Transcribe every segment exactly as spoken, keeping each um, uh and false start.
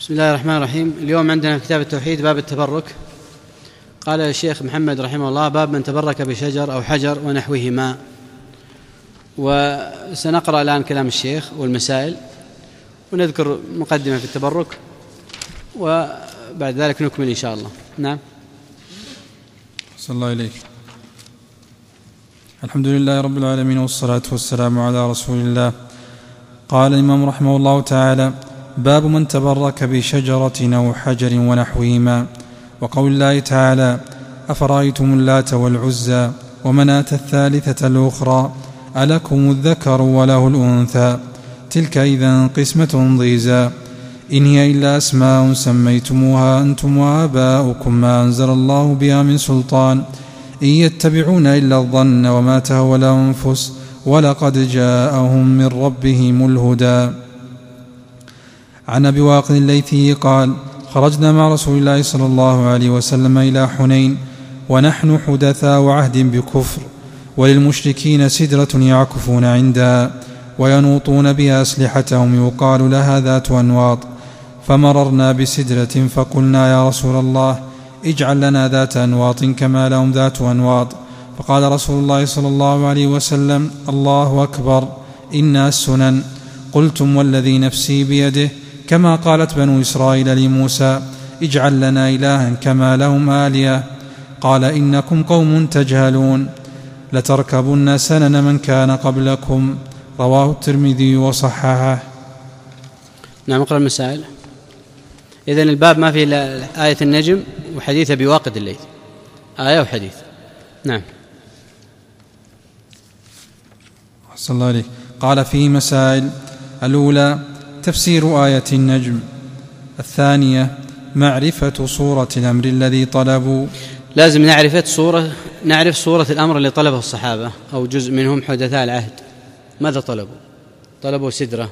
بسم الله الرحمن الرحيم. اليوم عندنا كتاب التوحيد باب التبرك. قال الشيخ محمد رحمه الله: باب من تبرك بشجر أو حجر ونحوهما. وسنقرأ الآن كلام الشيخ والمسائل ونذكر مقدمة في التبرك وبعد ذلك نكمل إن شاء الله. نعم. صلى الله إليك. الحمد لله رب العالمين والصلاة والسلام على رسول الله. قال الإمام رحمه الله تعالى: باب من تبرك بشجرة أو حجر ونحوهما. وقول الله تعالى: أفرأيتم اللات والعزى ومناة الثالثة الأخرى ألكم الذكر وله الأنثى تلك إذا قسمة ضيزى إن هي إلا أسماء سميتموها أنتم وآباؤكم ما أنزل الله بها من سلطان إن يتبعون إلا الظن وما تهوى الأنفس ولقد جاءهم من ربهم الهدى. عن أبي واقد الليثي قال: خرجنا مع رسول الله صلى الله عليه وسلم إلى حنين ونحن حدثاء عهد بكفر وللمشركين سدرة يعكفون عندها وينوطون بها أسلحتهم يقال لها ذات أنواط، فمررنا بسدرة فقلنا: يا رسول الله اجعل لنا ذات أنواط كما لهم ذات أنواط. فقال رسول الله صلى الله عليه وسلم: الله أكبر إنها السنن. قلتم والذي نفسي بيده كما قالت بنو إسرائيل لموسى: اجعل لنا إلها كما لهم آلهة. قال: إنكم قوم تجهلون لتركبن سنن من كان قبلكم. رواه الترمذي وصححه. نعم. اقرأ المسائل. إذن الباب ما فيه إلا آية النجم وحديث أبي واقد الليث، آية وحديث. نعم. أحسن الله عليك. قال: فيه مسائل: الأولى تفسير آية النجم. الثانية معرفة صورة الأمر الذي طلبوا. لازم نعرف صورة نعرف صورة الأمر اللي طلبه الصحابة أو جزء منهم حدثاء العهد. ماذا طلبوا؟ طلبوا سدرة.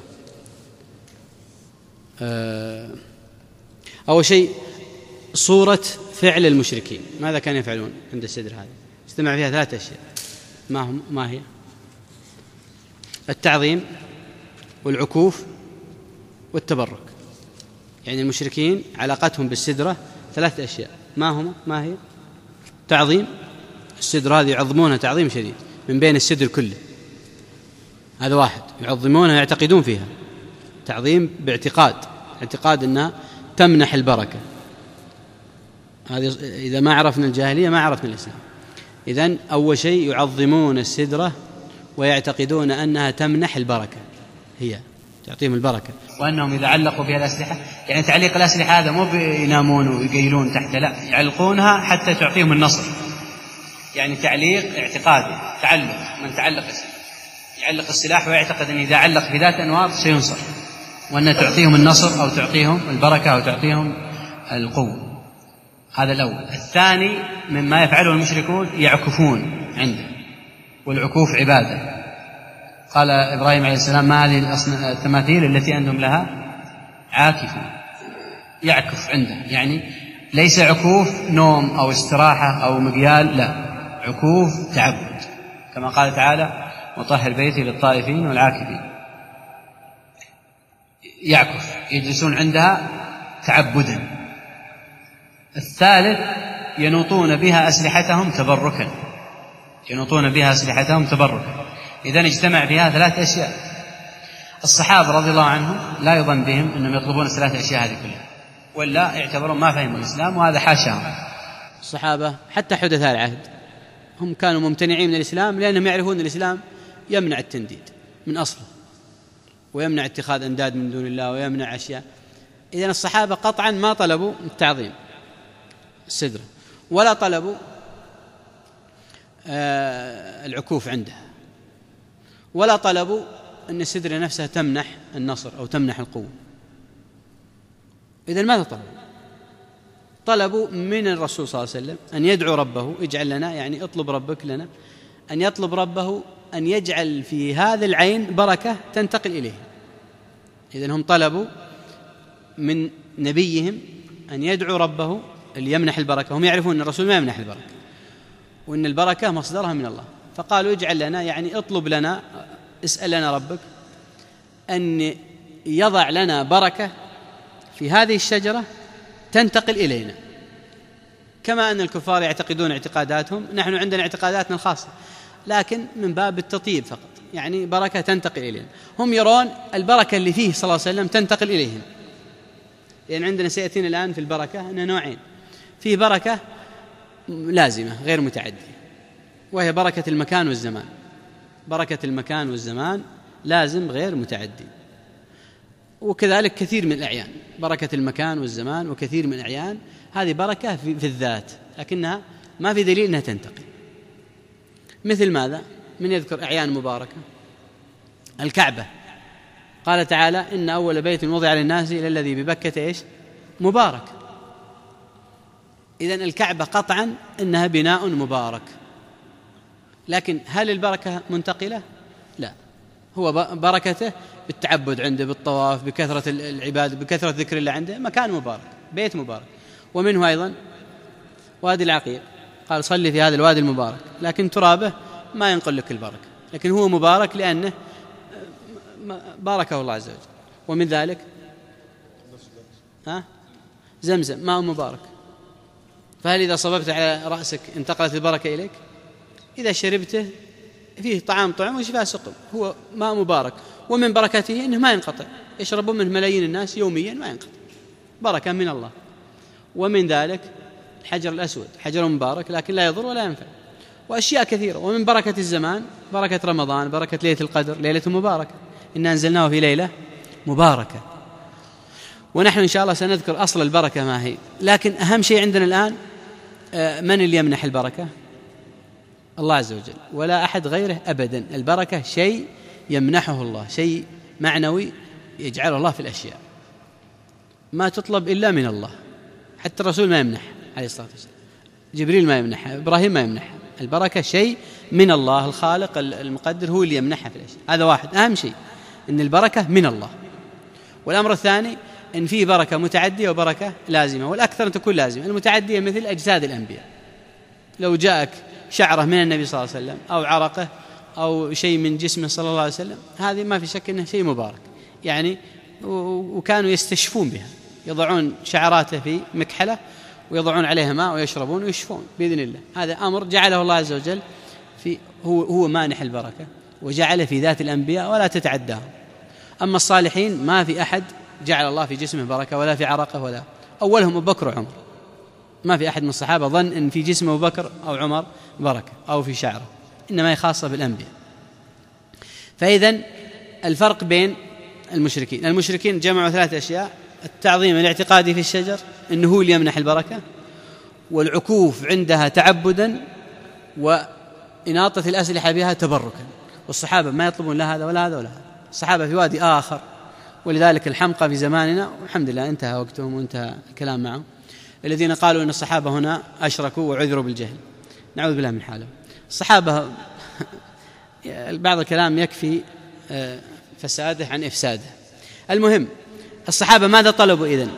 أول شيء صورة فعل المشركين، ماذا كانوا يفعلون عند السدرة هذه؟ اجتمع فيها ثلاث أشياء. ما هم ما هي؟ التعظيم والعكوف والتبرك. يعني المشركين علاقتهم بالسدرة ثلاث أشياء. ما هم ما هي؟ تعظيم، السدرة هذه يعظمونها تعظيم شديد من بين السدر كله، هذا واحد، يعظمونها يعتقدون فيها تعظيم باعتقاد، اعتقاد أنها تمنح البركة. هذه إذا ما عرفنا الجاهلية ما عرفنا الإسلام. إذن أول شيء يعظمون السدرة ويعتقدون أنها تمنح البركة، هي تعطيهم البركة، وأنهم إذا علقوا بها الأسلحة، يعني تعليق الأسلحة هذا مو بينامون ويقيلون تحت، لا، يعلقونها حتى تعطيهم النصر. يعني تعليق اعتقادي، تعلق، من تعلق يعلق السلاح ويعتقد أن إذا علق بذات أنواط سينصر، وأن تعطيهم النصر أو تعطيهم البركة أو تعطيهم القوة. هذا الأول. الثاني مما يفعله المشركون يعكفون عنده، والعكوف عبادة. قال إبراهيم عليه السلام: ما هذه التماثيل التي أنتم لها عاكفون؟ يعكف عنده، يعني ليس عكوف نوم أو استراحة أو مقيال، لا، عكوف تعبد، كما قال تعالى: وطهر بيتي للطائفين والعاكفين. يعكف، يجلسون عندها تعبدا. الثالث ينوطون بها أسلحتهم تبركا، ينوطون بها أسلحتهم تبركا. إذن اجتمع بها ثلاث أشياء. الصحابة رضي الله عنهم لا يظن بهم أنهم يطلبون الثلاث أشياء هذه كلها، ولا يعتبرون ما فهموا الإسلام، وهذا حاشاهم. الصحابة حتى حدثاء العهد هم كانوا ممتنعين من الإسلام لأنهم يعرفون الإسلام يمنع التنديد من أصله، ويمنع اتخاذ أنداد من دون الله، ويمنع أشياء. إذن الصحابة قطعا ما طلبوا التعظيم السدرة، ولا طلبوا آه العكوف عندها، ولا طلبوا أن السدرة نفسها تمنح النصر أو تمنح القوة. إذن ماذا طلبوا؟ طلبوا من الرسول صلى الله عليه وسلم أن يدعو ربه: اجعل لنا، يعني اطلب ربك لنا، أن يطلب ربه أن يجعل في هذا العين بركة تنتقل إليه. إذن هم طلبوا من نبيهم أن يدعو ربه ليمنح البركة. هم يعرفون أن الرسول ما يمنح البركة، وأن البركة مصدرها من الله، فقالوا: اجعل لنا، يعني اطلب لنا، اسأل لنا ربك أن يضع لنا بركة في هذه الشجرة تنتقل إلينا، كما أن الكفار يعتقدون اعتقاداتهم، نحن عندنا اعتقاداتنا الخاصة، لكن من باب التطيب فقط، يعني بركة تنتقل إلينا. هم يرون البركة اللي فيه صلى الله عليه وسلم تنتقل إليهم، لأن يعني عندنا سيأتينا الآن في البركة أنها نوعين، فيه بركة لازمة غير متعدية وهي بركة المكان والزمان. بركة المكان والزمان لازم غير متعدي، وكذلك كثير من الأعيان، بركة المكان والزمان وكثير من الأعيان هذه بركة في, في الذات، لكنها ما في دليل أنها تنتقل. مثل ماذا؟ من يذكر أعيان مباركة؟ الكعبة، قال تعالى إن أول بيت وضع للناس إلى الذي ببكة إيش؟ مبارك. إذن الكعبة قطعا إنها بناء مبارك، لكن هل البركة منتقلة؟ لا، هو بركته بالتعبد عنده، بالطواف، بكثرة العبادة، بكثرة ذكر الله عنده، مكان مبارك، بيت مبارك. ومنه أيضا وادي العقيق، قال صلي في هذا الوادي المبارك، لكن ترابه ما ينقل لك البركة، لكن هو مبارك لأنه باركه الله عز وجل. ومن ذلك ها زمزم ماء مبارك، فهل إذا صببت على رأسك انتقلت البركة إليك؟ إذا شربته فيه طعام طعم وشفاء سقم، هو ماء مبارك، ومن بركته إنه ما ينقطع، يشربون منه ملايين الناس يوميا ما ينقطع، بركة من الله. ومن ذلك الحجر الأسود، حجر مبارك لكن لا يضر ولا ينفع، وأشياء كثيرة. ومن بركة الزمان بركة رمضان، بركة ليلة القدر، ليلة مباركة، إنا أنزلناه في ليلة مباركة. ونحن إن شاء الله سنذكر أصل البركة ما هي، لكن أهم شيء عندنا الآن من اللي يمنح البركة؟ الله عز وجل، ولا أحد غيره أبدا. البركة شيء يمنحه الله، شيء معنوي يجعله الله في الأشياء، ما تطلب إلا من الله. حتى الرسول ما يمنح عليه الصلاة والسلام، جبريل ما يمنح، إبراهيم ما يمنح. البركة شيء من الله الخالق المقدر، هو اللي يمنحها في الأشياء. هذا واحد، أهم شيء إن البركة من الله. والأمر الثاني إن فيه بركة متعدية وبركة لازمة، والأكثر أن تكون لازمة. المتعدية مثل أجساد الأنبياء، لو جاءك شعرة من النبي صلى الله عليه وسلم أو عرقه أو شيء من جسمه صلى الله عليه وسلم، هذه ما في شك أنه شيء مبارك يعني، وكانوا يستشفون بها، يضعون شعراته في مكحلة ويضعون عليها ماء ويشربون ويشفون بإذن الله. هذا أمر جعله الله عز وجل في، هو, هو مانح البركة، وجعله في ذات الأنبياء ولا تتعداهم. أما الصالحين ما في أحد جعل الله في جسمه بركة ولا في عرقه، ولا أولهم أبو بكر وعمر، ما في أحد من الصحابة ظن أن في جسم أبو بكر أو عمر بركة أو في شعره، إنما هي خاصة بالأنبياء. فإذن الفرق بين المشركين، المشركين جمعوا ثلاثة أشياء: التعظيم الاعتقادي في الشجر إنه هو اللي يمنح البركة، والعكوف عندها تعبدا، وإناطة الأسلحة بها تبركا. والصحابة ما يطلبون لا هذا ولا هذا ولا هذا، الصحابة في وادي آخر. ولذلك الحمقى في زماننا، والحمد لله انتهى وقتهم وانتهى الكلام معهم، الذين قالوا أن الصحابة هنا أشركوا وعذروا بالجهل، نعوذ بالله من حالهم. الصحابة بعض الكلام يكفي فساده عن إفساده. المهم، الصحابة ماذا طلبوا إذن؟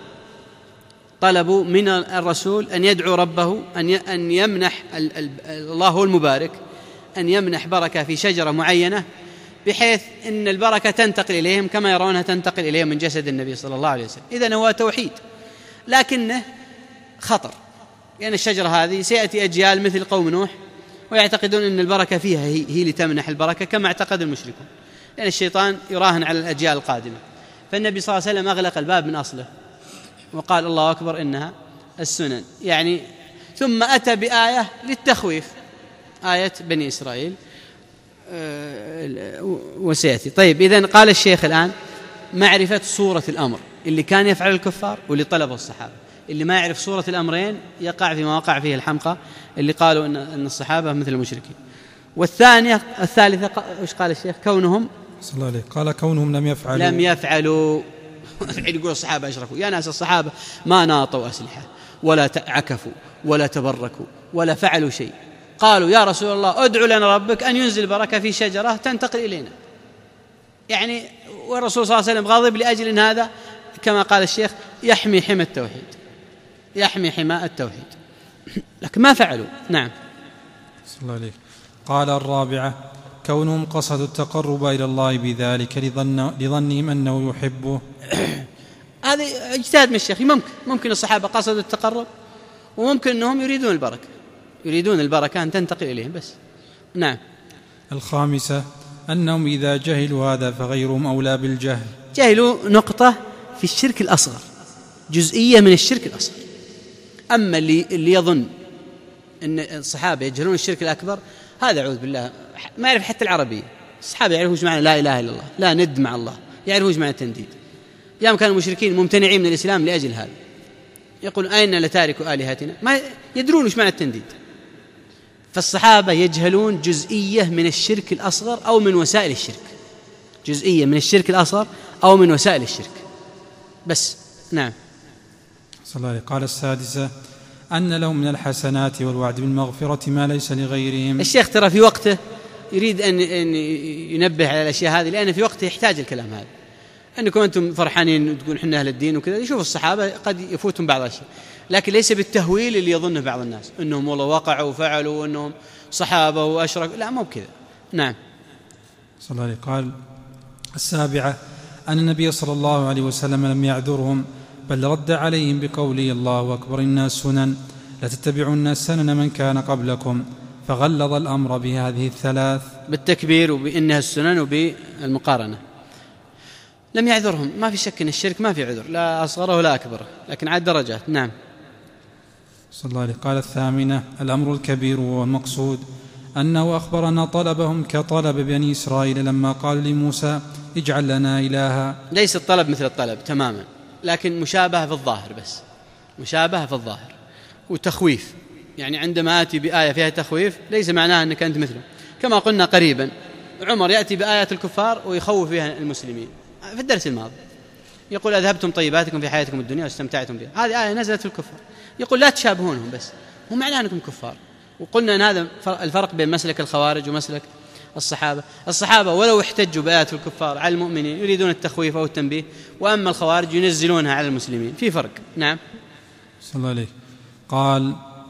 طلبوا من الرسول أن يدعو ربه أن يمنح الله هو المبارك، أن يمنح بركة في شجرة معينة بحيث أن البركة تنتقل إليهم كما يرونها تنتقل إليهم من جسد النبي صلى الله عليه وسلم. إذن هو توحيد، لكنه خطر، لأن يعني الشجرة هذه سيأتي أجيال مثل قوم نوح ويعتقدون أن البركة فيها هي, هي لتمنح البركة كما اعتقد المشركون، لأن يعني الشيطان يراهن على الأجيال القادمة. فالنبي صلى الله عليه وسلم أغلق الباب من أصله وقال الله أكبر إنها السنن يعني، ثم أتى بآية للتخويف، آية بني إسرائيل وسيأتي. طيب، إذن قال الشيخ الآن معرفة صورة الأمر اللي كان يفعل الكفار واللي طلبه الصحابة. اللي ما يعرف صورة الأمرين يقع فيما وقع فيه الحمقى اللي قالوا أن الصحابة مثل المشركين. والثانية الثالثة وش قال الشيخ؟ كونهم صلى الله عليه قال كونهم لم يفعلوا لم يفعلوا يقول الصحابة أشركوا. يا ناس، الصحابة ما ناطوا أسلحة ولا عكفوا ولا تبركوا ولا فعلوا شيء. قالوا يا رسول الله ادعو لنا ربك أن ينزل بركة في شجرة تنتقل إلينا، يعني والرسول صلى الله عليه وسلم غاضب لأجل أن هذا كما قال الشيخ يحمي حمى التوحيد، يحمي حماء التوحيد، لكن ما فعلوا. نعم. صلى الله عليه. قال الرابعة كونهم قصدوا التقرب إلى الله بذلك لظن لظنهم أنه يحبه. هذا اجتهاد من الشيخ. ممكن ممكن الصحابة قصدوا التقرب، وممكن أنهم يريدون البركة، يريدون البركة أن تنتقل إليهم بس. نعم. الخامسة أنهم إذا جهلوا هذا فغيرهم أولى بالجهل. جهلوا نقطة في الشرك الأصغر، جزئية من الشرك الأصغر. أما اللي, اللي يظن أن الصحابة يجهلون الشرك الأكبر، هذا أعوذ بالله ما يعرف حتى العربية. الصحابة يعرفوا ايش معنى لا إله إلا الله، لا ند مع الله، يعرفوا ايش معنى التنديد. يوم كانوا المشركين ممتنعين من الإسلام لأجل هذا، يقول أين لتارك آلهتنا، ما يدرون ايش معنى التنديد. فالصحابة يجهلون جزئية من الشرك الأصغر أو من وسائل الشرك، جزئية من الشرك الأصغر أو من وسائل الشرك بس. نعم. صلى الله عليه. قال السادسة أن لهم من الحسنات والوعد بالمغفرة ما ليس لغيرهم. الشيخ ترى في وقته يريد أن ينبه على الأشياء هذه، لأن في وقته يحتاج الكلام هذا. أنكم أنتم فرحانين تقول حنا أهل الدين وكذا، يشوف الصحابة قد يفوتهم بعض الأشياء، لكن ليس بالتهويل اللي يظنه بعض الناس أنهم والله وقعوا وفعلوا وأنهم صحابة وأشركوا، لا مو بكذا. نعم. صلى الله عليه. قال السابعة أن النبي صلى الله عليه وسلم لم يعذرهم، بل رد عليهم بقوله الله أكبر إنها السنن لتتبعن سنن من كان قبلكم، فغلظ الأمر بهذه الثلاث، بالتكبير وبإنها السنن وبالمقارنة. لم يعذرهم، ما في شك أن الشرك ما في عذر، لا أصغره ولا أكبره، لكن عاد درجات. نعم. صلى الله عليه. قال الثامنة الأمر الكبير والمقصود أنه أخبرنا طلبهم كطلب بني إسرائيل لما قال لموسى اجعل لنا إلها. ليس الطلب مثل الطلب تماما، لكن مشابهة في الظاهر، بس مشابهة في الظاهر وتخويف. يعني عندما آتي بآية فيها تخويف ليس معناها أنك أنت مثله. كما قلنا قريبا عمر يأتي بآيات الكفار ويخوف بها المسلمين في الدرس الماضي، يقول أذهبتم طيباتكم في حياتكم الدنيا واستمتعتم بها. هذه آية نزلت في الكفار، يقول لا تشابهونهم، بس مو معناه أنكم كفار. وقلنا أن هذا الفرق بين مسلك الخوارج ومسلك الصحابة. الصحابة ولو احتجوا بآيات الكفار على المؤمنين يريدون التخويف أو التنبيه، وأما الخوارج ينزلونها على المسلمين، في فرق. نعم. صلى الله عليه. قال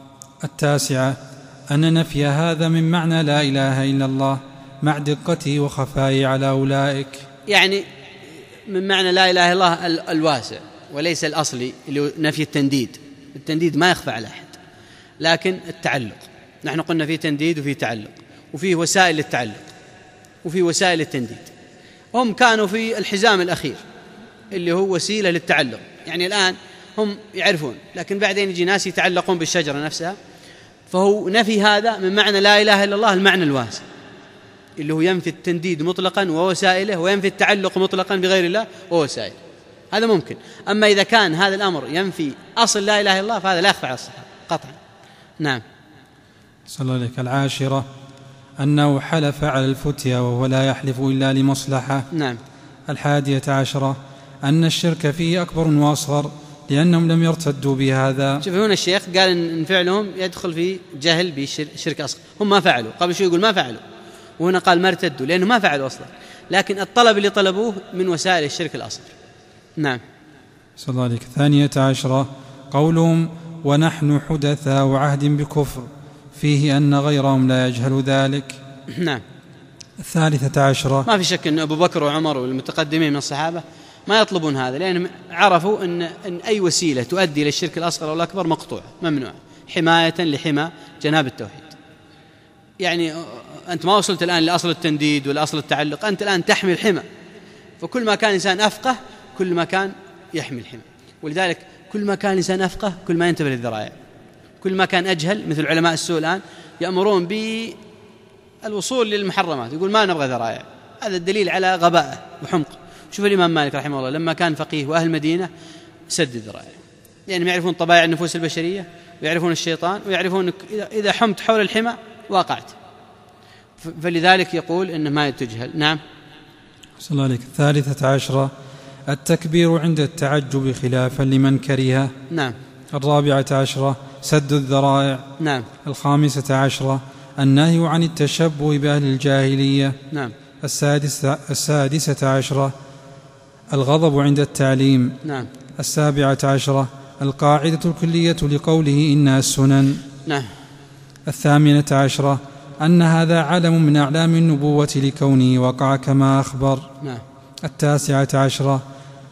التاسعة أن نفي هذا من معنى لا إله إلا الله مع دقته وخفائه على أولئك. يعني من معنى لا إله إلا الله الواسع وليس الأصلي اللي هو نفي التنديد. التنديد ما يخفى على أحد، لكن التعلق، نحن قلنا فيه تنديد وفيه تعلق، وفيه وسائل للتعلق وفيه وسائل للتنديد. هم كانوا في الحزام الأخير اللي هو وسيلة للتعلق، يعني الآن هم يعرفون، لكن بعدين يجي ناس يتعلقون بالشجرة نفسها. فهو نفي هذا من معنى لا إله إلا الله المعنى الواسع اللي هو ينفي التنديد مطلقا ووسائله، وينفي التعلق مطلقا بغير الله ووسائله، هذا ممكن. أما إذا كان هذا الأمر ينفي أصل لا إله إلا الله فهذا لا يخفى على الصحابة قطعا. نعم. صلى الله عليه. العاشرة أنه حلف على الفتيا وهو لا يحلف إلا لمصلحة. نعم. الحادية عشرة أن الشرك فيه أكبر وأصغر لأنهم لم يرتدوا بهذا. شوف هنا الشيخ قال إن فعلهم يدخل في جهل بشرك أصغر، هم ما فعلوا، قبل شوي يقول ما فعلوا، وهنا قال ما ارتدوا لأنه ما فعلوا أصلا، لكن الطلب اللي طلبوه من وسائل الشرك الأصغر. نعم. صلى الله عليه. الثانية عشرة قولهم ونحن حدثاء عهد بكفر فيه أن غيرهم لا يجهل ذلك. نعم. الثالثة عشرة ما في شك أن أبو بكر وعمر والمتقدمين من الصحابة ما يطلبون هذا، لأنهم عرفوا أن, أن أي وسيلة تؤدي إلى الشرك الأصغر والأكبر مقطوع ممنوع، حماية لحمى جناب التوحيد. يعني أنت ما وصلت الآن لأصل التنديد ولا أصل التعلق، أنت الآن تحمي الحمى، فكل ما كان إنسان أفقه كل ما كان يحمي الحمى. ولذلك كل ما كان إنسان أفقه كل ما ينتبه للذرائع، كل ما كان أجهل مثل علماء السوء الآن يأمرون بالوصول للمحرمات، يقول ما نبغى ذرائع. هذا الدليل على غبائه وحمق. شوف الإمام مالك رحمه الله لما كان فقيه وأهل المدينة سد الذرائع، لأنهم يعني يعرفون طبائع النفوس البشرية ويعرفون الشيطان ويعرفون إذا حمت حول الحمى واقعت، فلذلك يقول إنه ما تجهل. نعم. صلى الله عليك. الثالثة عشرة التكبير عند التعجب خلافا لمن كره. نعم. الرابعة عشرة سد الذرائع. نعم. الخامسة عشرة النهي عن التشبه بأهل الجاهلية. نعم. السادسة, السادسة عشرة الغضب عند التعليم. نعم. السابعة عشرة القاعدة الكلية لقوله إنها السنن. نعم. الثامنة عشرة أن هذا علم من أعلام النبوة لكونه وقع كما أخبر. نعم. التاسعة عشرة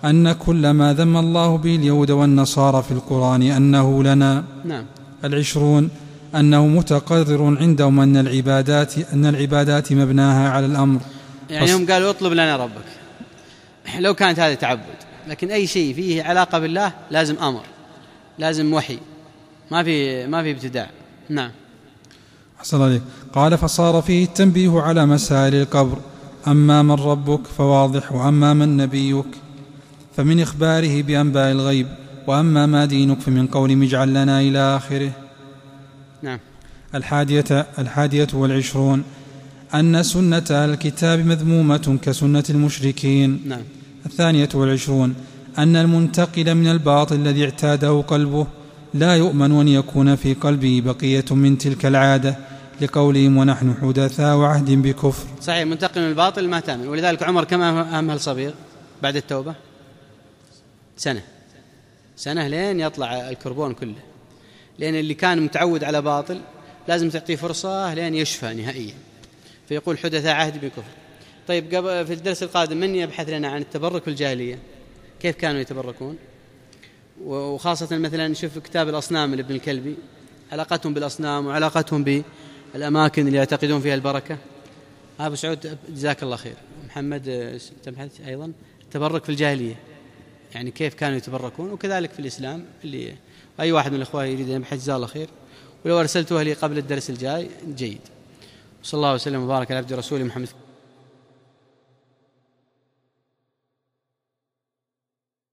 أن كل ما ذم الله به اليهود والنصارى في القرآن أنه لنا. نعم. العشرون أنه متقرر عندهم أن العبادات أن العبادات مبناها على الأمر، يعني هم قالوا اطلب لنا ربك، لو كانت هذا تعبد، لكن أي شيء فيه علاقة بالله لازم أمر، لازم وحي، ما في ما في ابتداع. نعم. أحسن عليك. قال فصار فيه التنبيه على مسائل القبر، أما من ربك فواضح، وأما من نبيك فمن إخباره بأنباء الغيب، وأما ما دينك فمن قول اجعل لنا إلى آخره. نعم. الحادية, الحادية والعشرون أن سنة أهل الكتاب مذمومة كسنة المشركين. نعم. الثانية والعشرون أن المنتقل من الباطل الذي اعتاده قلبه لا يؤمن أن يكون في قلبه بقية من تلك العادة، لقولهم ونحن حدثاء وعهد بكفر. صحيح، منتقل من الباطل ما تأمن. ولذلك عمر كم أمهل صبيغ بعد التوبة؟ سنة سنة لين يطلع الكربون كله، لأن اللي كان متعود على باطل لازم تعطيه فرصة لين يشفى نهائيا، فيقول حدثاء عهد بكفر. طيب قبل في الدرس القادم من يبحث لنا عن التبرك في الجاهلية، كيف كانوا يتبركون، وخاصة مثلا نشوف كتاب الأصنام لابن الكلبي، علاقتهم بالأصنام وعلاقتهم بالأماكن اللي يعتقدون فيها البركة. أبو سعود جزاك الله خير. محمد تبحث أيضا التبرك في الجاهلية، يعني كيف كانوا يتبركون، وكذلك في الإسلام. اللي أي واحد من الأخوة يريد أن يبحث جزاه الله خير، ولو أرسلتوها لي قبل الدرس الجاي جيد. صلى الله وسلم وبارك على عبد رسول محمد.